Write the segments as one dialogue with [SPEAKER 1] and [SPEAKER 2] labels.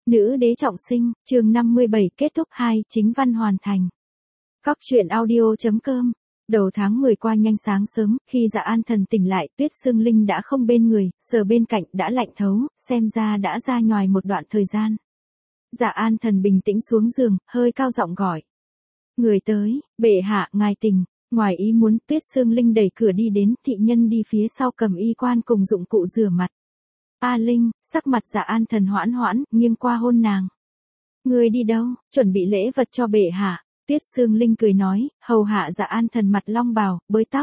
[SPEAKER 1] Nữ đế trọng sinh, chương 57 kết thúc 2, chính văn hoàn thành. Cóc truyện audio.com. Đầu tháng 10 qua nhanh sáng sớm, khi Dạ An Thần tỉnh lại, Tuyết Sương Linh đã không bên người, sờ bên cạnh đã lạnh thấu, xem ra đã ra nhòi một đoạn thời gian. Dạ An Thần bình tĩnh xuống giường, hơi cao giọng gọi. Người tới, bệ hạ, ngài tỉnh. Ngoài ý muốn, Tuyết Sương Linh đẩy cửa đi đến, thị nhân đi phía sau cầm y quan cùng dụng cụ rửa mặt. A Linh, sắc mặt Dạ An Thần hoãn hoãn, nghiêng qua hôn nàng. Ngươi đi đâu, chuẩn bị lễ vật cho bệ hạ. Tuyết Sương Linh cười nói, hầu hạ Dạ An Thần mặt long bào, bới tóc.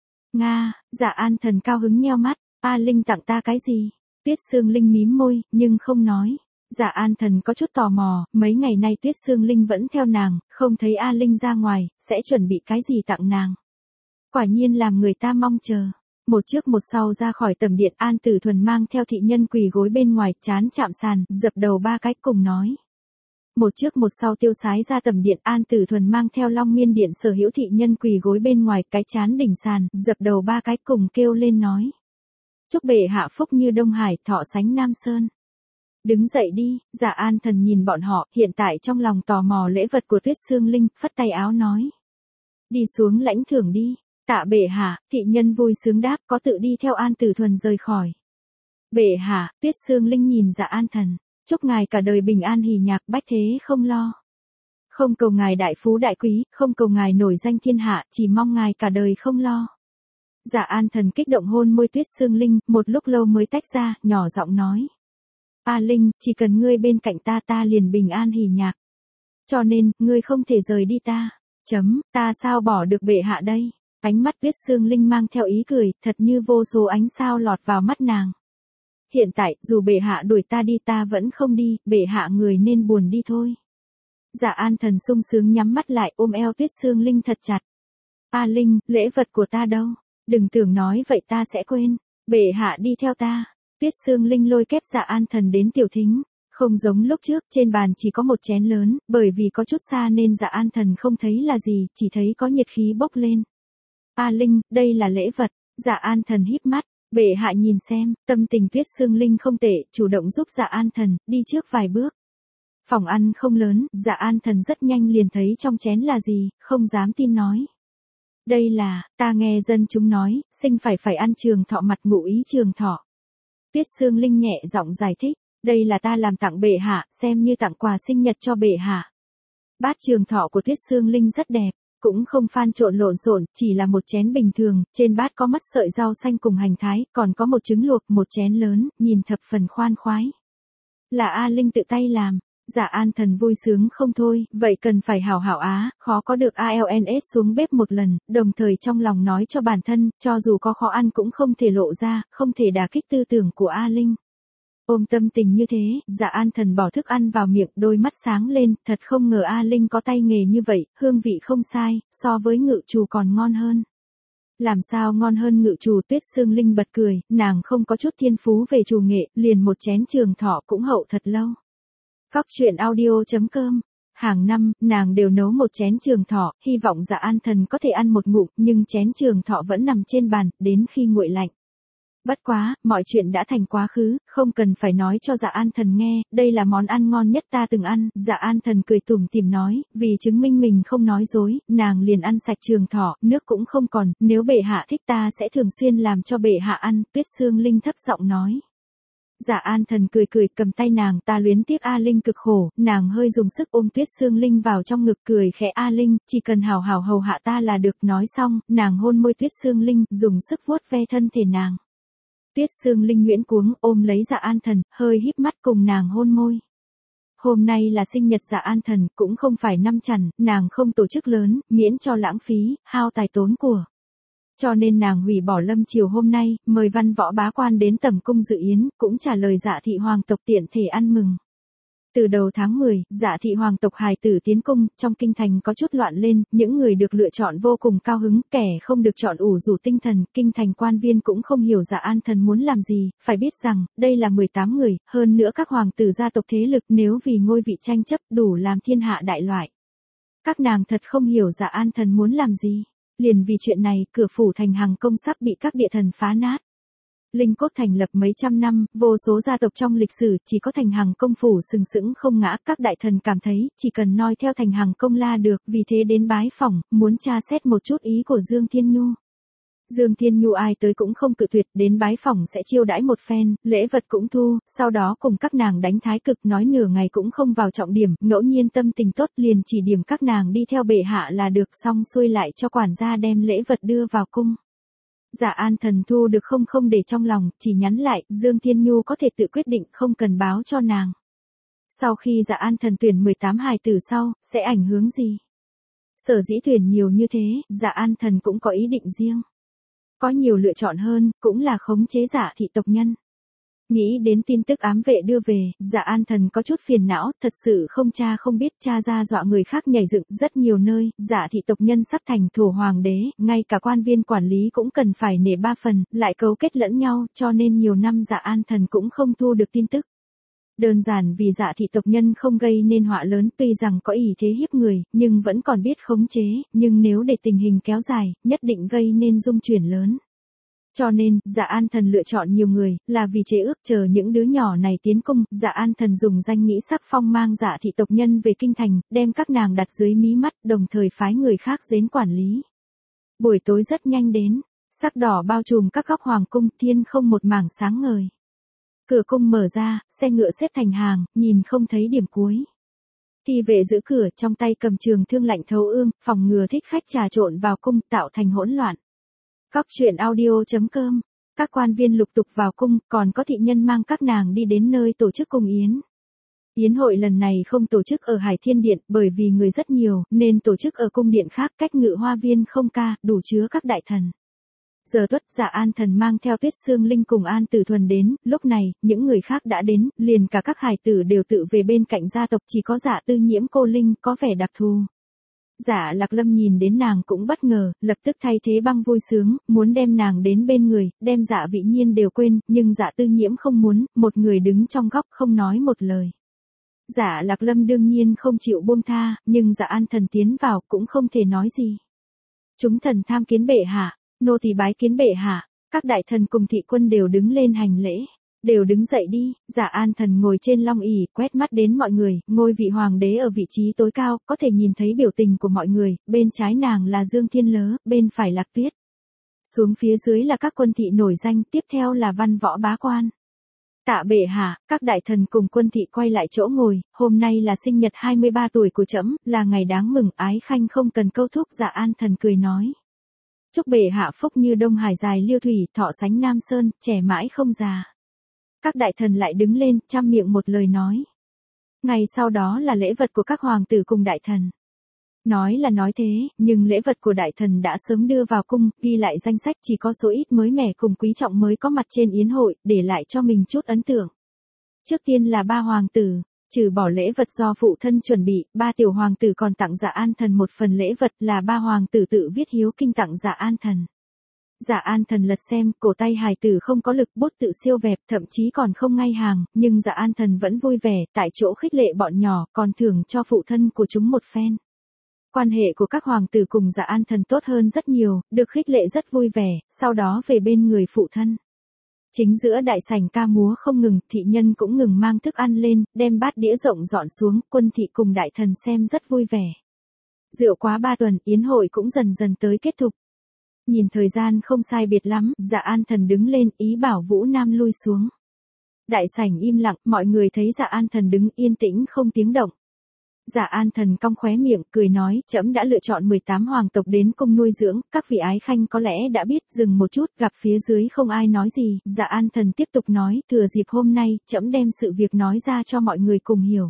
[SPEAKER 1] Nga, Dạ An Thần cao hứng nheo mắt, A Linh tặng ta cái gì? Tuyết Sương Linh mím môi, nhưng không nói. Dạ An Thần có chút tò mò, mấy ngày nay Tuyết Sương Linh vẫn theo nàng, không thấy A Linh ra ngoài, sẽ chuẩn bị cái gì tặng nàng. Quả nhiên làm người ta mong chờ. Một trước một sau ra khỏi tầm điện, An Tử Thuần mang theo thị nhân quỳ gối bên ngoài, trán chạm sàn, dập đầu ba cái cùng nói. Một trước một sau tiêu sái ra tầm điện, An Tử Thuần mang theo Long Miên Điện sở hữu thị nhân quỳ gối bên ngoài, cái trán đỉnh sàn, dập đầu ba cái cùng kêu lên nói. Chúc bệ hạ phúc như Đông Hải, thọ sánh Nam Sơn. Đứng dậy đi, Dạ An Thần nhìn bọn họ, hiện tại trong lòng tò mò lễ vật của Tuyết Sương Linh, phất tay áo nói. Đi xuống lãnh thưởng đi. Tạ bệ hạ, thị nhân vui sướng đáp, có tự đi theo An Tử Thuần rời khỏi. Bệ hạ, Tuyết Sương Linh nhìn Dạ An Thần, chúc ngài cả đời bình an hỷ nhạc, bách thế không lo. Không cầu ngài đại phú đại quý, không cầu ngài nổi danh thiên hạ, chỉ mong ngài cả đời không lo. Dạ An Thần kích động hôn môi Tuyết Sương Linh, một lúc lâu mới tách ra, nhỏ giọng nói. A Linh, chỉ cần ngươi bên cạnh ta, ta liền bình an hỷ nhạc. Cho nên, ngươi không thể rời đi ta. Ta sao bỏ được bệ hạ đây? Ánh mắt Tuyết Sương Linh mang theo ý cười, thật như vô số ánh sao lọt vào mắt nàng. Hiện tại, dù bệ hạ đuổi ta đi ta vẫn không đi, bệ hạ người nên buồn đi thôi. Dạ An Thần sung sướng nhắm mắt lại, ôm eo Tuyết Sương Linh thật chặt. A Linh, lễ vật của ta đâu? Đừng tưởng nói vậy ta sẽ quên. Bệ hạ đi theo ta. Tuyết Sương Linh lôi kép Dạ An Thần đến tiểu thính. Không giống lúc trước, trên bàn chỉ có một chén lớn, bởi vì có chút xa nên Dạ An Thần không thấy là gì, chỉ thấy có nhiệt khí bốc lên. A Linh, đây là lễ vật. Dạ An Thần híp mắt, bệ hạ nhìn xem, tâm tình Tuyết Sương Linh không tệ, chủ động giúp Dạ An Thần, đi trước vài bước. Phòng ăn không lớn, Dạ An Thần rất nhanh liền thấy trong chén là gì, không dám tin nói. Đây là, ta nghe dân chúng nói, sinh phải ăn trường thọ mặt ngụ ý trường thọ. Tuyết Sương Linh nhẹ giọng giải thích, đây là ta làm tặng bệ hạ, xem như tặng quà sinh nhật cho bệ hạ. Bát trường thọ của Tuyết Sương Linh rất đẹp. Cũng không phan trộn lộn xộn, chỉ là một chén bình thường, trên bát có mắt sợi rau xanh cùng hành thái, còn có một trứng luộc, một chén lớn, nhìn thập phần khoan khoái. Là A Linh tự tay làm. Dạ An Thần vui sướng không thôi, vậy cần phải hảo hảo á, khó có được ALNS xuống bếp một lần, đồng thời trong lòng nói cho bản thân, cho dù có khó ăn cũng không thể lộ ra, không thể đả kích tư tưởng của A Linh. Ôm tâm tình như thế, Dạ An Thần bỏ thức ăn vào miệng, đôi mắt sáng lên, thật không ngờ A Linh có tay nghề như vậy, hương vị không sai, so với ngự trù còn ngon hơn. Làm sao ngon hơn ngự trù? Tuyết Sương Linh bật cười, nàng không có chút thiên phú về trù nghệ, liền một chén trường thọ cũng hậu thật lâu. Cóc truyện audio.com. Hàng năm, nàng đều nấu một chén trường thọ, hy vọng Dạ An Thần có thể ăn một ngụm, nhưng chén trường thọ vẫn nằm trên bàn, đến khi nguội lạnh. Bất quá, mọi chuyện đã thành quá khứ, không cần phải nói cho Dạ An Thần nghe, đây là món ăn ngon nhất ta từng ăn. Dạ An Thần cười tủm tỉm nói, vì chứng minh mình không nói dối, nàng liền ăn sạch trường thọ, nước cũng không còn, nếu bệ hạ thích ta sẽ thường xuyên làm cho bệ hạ ăn. Tuyết Sương Linh thấp giọng nói. Dạ An Thần cười cười cầm tay nàng, ta luyến tiếc A Linh cực khổ, nàng hơi dùng sức ôm Tuyết Sương Linh vào trong ngực cười khẽ, A Linh, chỉ cần hảo hảo hầu hạ ta là được. Nói xong, nàng hôn môi Tuyết Sương Linh, dùng sức vuốt ve thân thể nàng. Tuyết Sương Linh nguyễn cuống ôm lấy Dạ An Thần, hơi híp mắt cùng nàng hôn môi. Hôm nay là sinh nhật Dạ An Thần, cũng không phải năm chẵn, nàng không tổ chức lớn, miễn cho lãng phí, hao tài tốn của. Cho nên nàng hủy bỏ lâm chiều hôm nay, mời văn võ bá quan đến tẩm cung dự yến, cũng trả lời Dạ thị hoàng tộc tiện thể ăn mừng. Từ đầu tháng 10, Dạ thị hoàng tộc hài tử tiến cung, trong kinh thành có chút loạn lên, những người được lựa chọn vô cùng cao hứng, kẻ không được chọn ủ rũ tinh thần, kinh thành quan viên cũng không hiểu Dạ An Thần muốn làm gì, phải biết rằng, đây là 18 người, hơn nữa các hoàng tử gia tộc thế lực, nếu vì ngôi vị tranh chấp đủ làm thiên hạ đại loại. Các nàng thật không hiểu Dạ An Thần muốn làm gì. Liền vì chuyện này, cửa phủ thành Hằng Công sắp bị các địa thần phá nát. Linh Cốt thành lập mấy trăm năm, vô số gia tộc trong lịch sử, chỉ có Thành Hằng công phủ sừng sững không ngã, các đại thần cảm thấy, chỉ cần noi theo Thành Hằng công la được, vì thế đến bái phỏng, muốn tra xét một chút ý của Dương Thiên Nhu. Dương Thiên Nhu ai tới cũng không cự tuyệt, đến bái phỏng sẽ chiêu đãi một phen, lễ vật cũng thu, sau đó cùng các nàng đánh thái cực, nói nửa ngày cũng không vào trọng điểm, ngẫu nhiên tâm tình tốt liền chỉ điểm các nàng đi theo bệ hạ là được, xong xuôi lại cho quản gia đem lễ vật đưa vào cung. Dạ An Thần thu được không để trong lòng, chỉ nhắn lại, Dương Thiên Nhu có thể tự quyết định, không cần báo cho nàng. Sau khi Dạ An Thần tuyển 18 hài tử sau, sẽ ảnh hưởng gì? Sở dĩ tuyển nhiều như thế, Dạ An Thần cũng có ý định riêng. Có nhiều lựa chọn hơn, cũng là khống chế Dạ thị tộc nhân. Nghĩ đến tin tức ám vệ đưa về, Dạ An Thần có chút phiền não, thật sự không cha không biết, cha ra dọa người khác nhảy dựng, rất nhiều nơi, Dạ thị tộc nhân sắp thành thổ hoàng đế, ngay cả quan viên quản lý cũng cần phải nể ba phần, lại cấu kết lẫn nhau, cho nên nhiều năm Dạ An Thần cũng không thu được tin tức. Đơn giản vì Dạ thị tộc nhân không gây nên họa lớn, tuy rằng có ỷ thế hiếp người, nhưng vẫn còn biết khống chế, nhưng nếu để tình hình kéo dài, nhất định gây nên dung chuyển lớn. Cho nên, Dạ An Thần lựa chọn nhiều người, là vì chế ước chờ những đứa nhỏ này tiến cung, Dạ An Thần dùng danh nghĩa sắc phong mang Dạ thị tộc nhân về kinh thành, đem các nàng đặt dưới mí mắt, đồng thời phái người khác đến quản lý. Buổi tối rất nhanh đến, sắc đỏ bao trùm các góc hoàng cung, thiên không một mảng sáng ngời. Cửa cung mở ra, xe ngựa xếp thành hàng, nhìn không thấy điểm cuối. Thị vệ giữ cửa, trong tay cầm trường thương lạnh thấu ương, phòng ngừa thích khách trà trộn vào cung, tạo thành hỗn loạn. Cóc truyện audio.com. Các quan viên lục tục vào cung, còn có thị nhân mang các nàng đi đến nơi tổ chức cung yến. Yến hội lần này không tổ chức ở Hải Thiên Điện, bởi vì người rất nhiều, nên tổ chức ở cung điện khác, cách Ngự Hoa Viên không ca, đủ chứa các đại thần. Giờ tuất, Dạ An Thần mang theo Tuyết Sương Linh cùng An Tử Thuần đến, lúc này, những người khác đã đến, liền cả các hài tử đều tự về bên cạnh gia tộc, chỉ có Dạ Tư Nhiễm cô Linh có vẻ đặc thù. Dạ Lạc Lâm nhìn đến nàng cũng bất ngờ, lập tức thay thế băng vui sướng, muốn đem nàng đến bên người, đem Dạ Vị Nhiên đều quên, nhưng Dạ Tư Nhiễm không muốn, một người đứng trong góc không nói một lời. Dạ Lạc Lâm đương nhiên không chịu buông tha, nhưng Dạ An Thần tiến vào cũng không thể nói gì. Chúng thần tham kiến bệ hạ, nô tỳ bái kiến bệ hạ, các đại thần cùng thị quân đều đứng lên hành lễ. Đều đứng dậy đi, Dạ An Thần ngồi trên long ỷ, quét mắt đến mọi người, ngôi vị hoàng đế ở vị trí tối cao, có thể nhìn thấy biểu tình của mọi người, bên trái nàng là Dương Thiên Lớ, bên phải Lạc Tuyết. Xuống phía dưới là các quân thị nổi danh, tiếp theo là văn võ bá quan. Tạ bệ hạ, các đại thần cùng quân thị quay lại chỗ ngồi, hôm nay là sinh nhật 23 tuổi của trẫm, là ngày đáng mừng, ái khanh không cần câu thúc. Dạ An Thần cười nói. Chúc bệ hạ phúc như Đông Hải dài liêu thủy, thọ sánh Nam Sơn, trẻ mãi không già. Các đại thần lại đứng lên, trăm miệng một lời nói. Ngày sau đó là lễ vật của các hoàng tử cùng đại thần. Nói là nói thế, nhưng lễ vật của đại thần đã sớm đưa vào cung, ghi lại danh sách, chỉ có số ít mới mẻ cùng quý trọng mới có mặt trên yến hội, để lại cho mình chút ấn tượng. Trước tiên là 3 hoàng tử, trừ bỏ lễ vật do phụ thân chuẩn bị, 3 tiểu hoàng tử còn tặng Dạ An Thần một phần lễ vật, là 3 hoàng tử tự viết hiếu kinh tặng Dạ An Thần. Dạ An Thần lật xem, cổ tay hài tử không có lực, bút tự siêu vẹp, thậm chí còn không ngay hàng, nhưng Dạ An Thần vẫn vui vẻ, tại chỗ khích lệ bọn nhỏ, còn thưởng cho phụ thân của chúng một phen. Quan hệ của các hoàng tử cùng Dạ An Thần tốt hơn rất nhiều, được khích lệ rất vui vẻ, sau đó về bên người phụ thân. Chính giữa đại sảnh ca múa không ngừng, thị nhân cũng ngừng mang thức ăn lên, đem bát đĩa rộng dọn xuống, quân thị cùng đại thần xem rất vui vẻ. Rượu quá 3 tuần, yến hội cũng dần dần tới kết thúc. Nhìn thời gian không sai biệt lắm, Dạ An Thần đứng lên, ý bảo Vũ Nam lui xuống. Đại sảnh im lặng, mọi người thấy Dạ An Thần đứng yên tĩnh không tiếng động. Dạ An Thần cong khóe miệng, cười nói, trẫm đã lựa chọn 18 hoàng tộc đến cung nuôi dưỡng, các vị ái khanh có lẽ đã biết, dừng một chút, gặp phía dưới không ai nói gì, Dạ An Thần tiếp tục nói, thừa dịp hôm nay, trẫm đem sự việc nói ra cho mọi người cùng hiểu.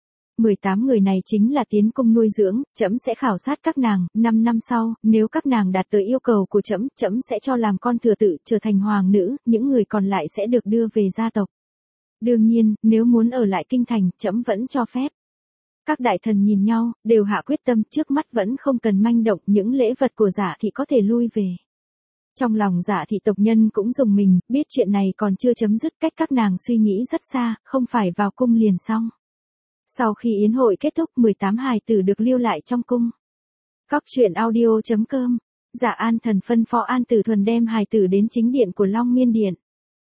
[SPEAKER 1] 18 người này chính là tiến cung nuôi dưỡng, trẫm sẽ khảo sát các nàng, 5 năm sau, nếu các nàng đạt tới yêu cầu của trẫm, trẫm sẽ cho làm con thừa tự, trở thành hoàng nữ, những người còn lại sẽ được đưa về gia tộc. Đương nhiên, nếu muốn ở lại kinh thành, trẫm vẫn cho phép. Các đại thần nhìn nhau, đều hạ quyết tâm, trước mắt vẫn không cần manh động, những lễ vật của Dạ thị có thể lui về. Trong lòng Dạ thị tộc nhân cũng rùng mình, biết chuyện này còn chưa chấm dứt, cách các nàng suy nghĩ rất xa, không phải vào cung liền xong. Sau khi yến hội kết thúc, 18 hài tử được lưu lại trong cung. Cóc truyện audio.com. Dạ An Thần phân phó An Tử Thuần đem hài tử đến chính điện của Long Miên Điện.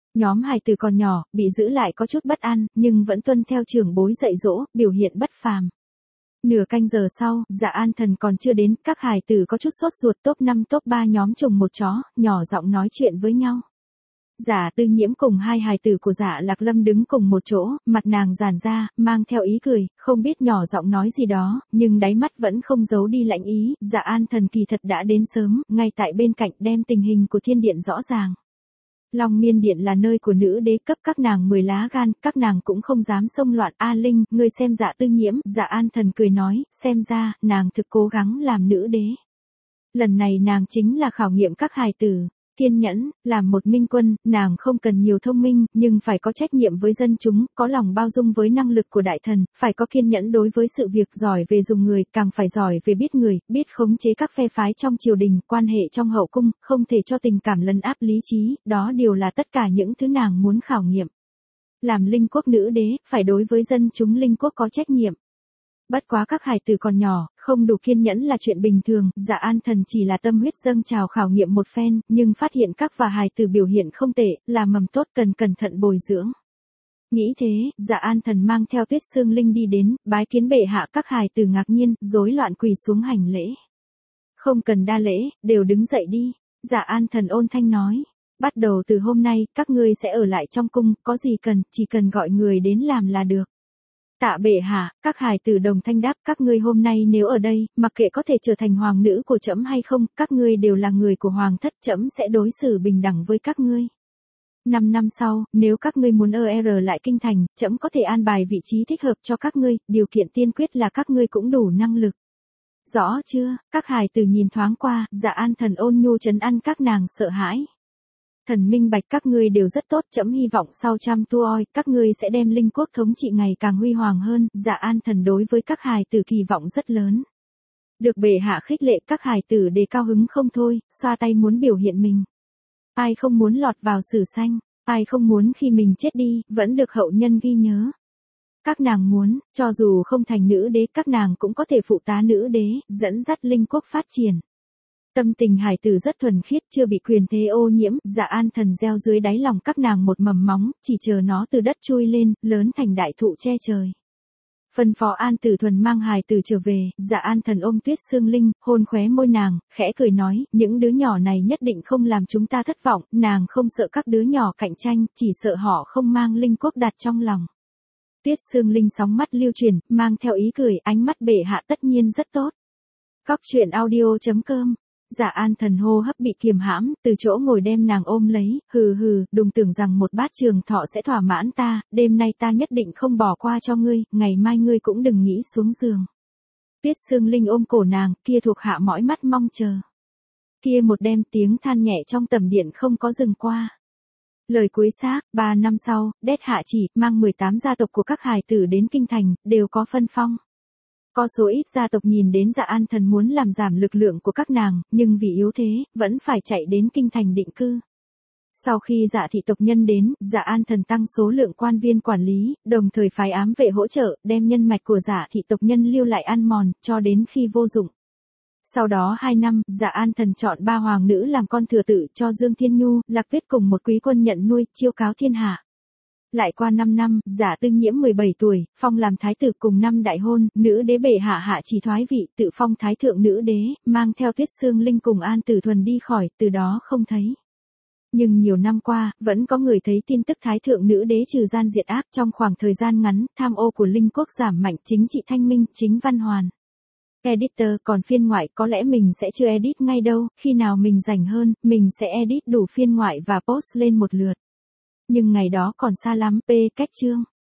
[SPEAKER 1] Nhóm hài tử còn nhỏ, bị giữ lại có chút bất an, nhưng vẫn tuân theo trưởng bối dạy dỗ, biểu hiện bất phàm. Nửa canh giờ sau, Dạ An Thần còn chưa đến, các hài tử có chút sốt ruột, top 5 top 3 nhóm trùng một chó, nhỏ giọng nói chuyện với nhau. Dạ Tư Nhiễm cùng hai hài tử của Dạ Lạc Lâm đứng cùng một chỗ, mặt nàng giãn ra, mang theo ý cười, không biết nhỏ giọng nói gì đó, nhưng đáy mắt vẫn không giấu đi lạnh ý. Dạ An Thần kỳ thật đã đến sớm, ngay tại bên cạnh đem tình hình của thiên điện rõ ràng. Long Miên Điện là nơi của nữ đế, cấp các nàng 10 lá gan, các nàng cũng không dám xông loạn. A Linh, ngươi xem Dạ Tư Nhiễm. Dạ An Thần cười nói, xem ra, nàng thực cố gắng làm nữ đế. Lần này nàng chính là khảo nghiệm các hài tử. Kiên nhẫn, làm một minh quân, nàng không cần nhiều thông minh, nhưng phải có trách nhiệm với dân chúng, có lòng bao dung với năng lực của đại thần, phải có kiên nhẫn đối với sự việc, giỏi về dùng người, càng phải giỏi về biết người, biết khống chế các phe phái trong triều đình, quan hệ trong hậu cung, không thể cho tình cảm lấn áp lý trí, đó đều là tất cả những thứ nàng muốn khảo nghiệm. Làm linh quốc nữ đế, phải đối với dân chúng linh quốc có trách nhiệm. Bất quá các hài tử còn nhỏ, không đủ kiên nhẫn là chuyện bình thường. Dạ An Thần chỉ là tâm huyết dâng trào khảo nghiệm một phen, nhưng phát hiện các và hài tử biểu hiện không tệ, là mầm tốt cần cẩn thận bồi dưỡng. Nghĩ thế, Dạ An Thần mang theo Tuyết Sương Linh đi đến, bái kiến bệ hạ. Các hài tử ngạc nhiên, rối loạn quỳ xuống hành lễ. Không cần đa lễ, đều đứng dậy đi. Dạ An Thần ôn thanh nói, bắt đầu từ hôm nay, các ngươi sẽ ở lại trong cung, có gì cần, chỉ cần gọi người đến làm là được. Tạ bệ hạ. Các hài tử đồng thanh đáp, các ngươi hôm nay nếu ở đây, mặc kệ có thể trở thành hoàng nữ của trẫm hay không, các ngươi đều là người của hoàng thất, trẫm sẽ đối xử bình đẳng với các ngươi. 5 năm sau, nếu các ngươi muốn lại kinh thành, trẫm có thể an bài vị trí thích hợp cho các ngươi, điều kiện tiên quyết là các ngươi cũng đủ năng lực. Rõ chưa? Các hài tử nhìn thoáng qua, Dạ An Thần ôn nhu trấn an các nàng sợ hãi. Thần minh bạch, các ngươi đều rất tốt, trẫm hy vọng sau trăm tuoi, các ngươi sẽ đem linh quốc thống trị ngày càng huy hoàng hơn. Dạ An Thần đối với các hài tử kỳ vọng rất lớn. Được bệ hạ khích lệ, các hài tử đề cao hứng không thôi, xoa tay muốn biểu hiện mình. Ai không muốn lọt vào sử xanh, ai không muốn khi mình chết đi, vẫn được hậu nhân ghi nhớ. Các nàng muốn, cho dù không thành nữ đế, các nàng cũng có thể phụ tá nữ đế, dẫn dắt linh quốc phát triển. Tâm tình hài tử rất thuần khiết, chưa bị quyền thế ô nhiễm. Dạ An Thần gieo dưới đáy lòng các nàng một mầm móng, chỉ chờ nó từ đất chui lên, lớn thành đại thụ che trời. Phân phó An Tử Thuần mang hài tử trở về. Dạ An Thần ôm Tuyết Sương Linh, hôn khóe môi nàng, khẽ cười nói, những đứa nhỏ này nhất định không làm chúng ta thất vọng. Nàng không sợ các đứa nhỏ cạnh tranh, chỉ sợ họ không mang linh quốc đặt trong lòng. Tuyết Sương Linh sóng mắt lưu chuyển, mang theo ý cười, ánh mắt bệ hạ tất nhiên rất tốt. Cóc truyện audio.com. Dạ An Thần hô hấp bị kiềm hãm, từ chỗ ngồi đem nàng ôm lấy, hừ hừ, đừng tưởng rằng một bát trường thọ sẽ thỏa mãn ta, đêm nay ta nhất định không bỏ qua cho ngươi, ngày mai ngươi cũng đừng nghĩ xuống giường. Tuyết Sương Linh ôm cổ nàng, kia thuộc hạ mỏi mắt mong chờ. Kia một đêm tiếng than nhẹ trong tầm điện không có dừng qua. Lời cuối xác, 3 năm sau, Đét hạ chỉ, mang 18 gia tộc của các hài tử đến kinh thành, đều có phân phong. Có số ít gia tộc nhìn đến Dạ An Thần muốn làm giảm lực lượng của các nàng, nhưng vì yếu thế, vẫn phải chạy đến kinh thành định cư. Sau khi Dạ thị tộc nhân đến, Dạ An Thần tăng số lượng quan viên quản lý, đồng thời phái ám vệ hỗ trợ, đem nhân mạch của Dạ thị tộc nhân lưu lại ăn mòn, cho đến khi vô dụng. Sau đó 2 năm, Dạ An Thần chọn 3 hoàng nữ làm con thừa tự cho Dương Thiên Nhu, Lạc Tuyết cùng một quý quân nhận nuôi, chiêu cáo thiên hạ. Lại qua 5 năm, Dạ Tư Nhiễm 17 tuổi, phong làm thái tử cùng năm đại hôn, nữ đế bệ hạ hạ chỉ thoái vị, tự phong thái thượng nữ đế, mang theo Tuyết Sương Linh cùng An Tử Thuần đi khỏi, từ đó không thấy. Nhưng nhiều năm qua, vẫn có người thấy tin tức thái thượng nữ đế trừ gian diệt ác. Trong khoảng thời gian ngắn, tham ô của linh quốc giảm mạnh, chính trị thanh minh, chính văn hoàn. Editor, còn phiên ngoại có lẽ mình sẽ chưa edit ngay đâu, khi nào mình rảnh hơn, mình sẽ edit đủ phiên ngoại và post lên một lượt. Nhưng ngày đó còn xa lắm, cách chương.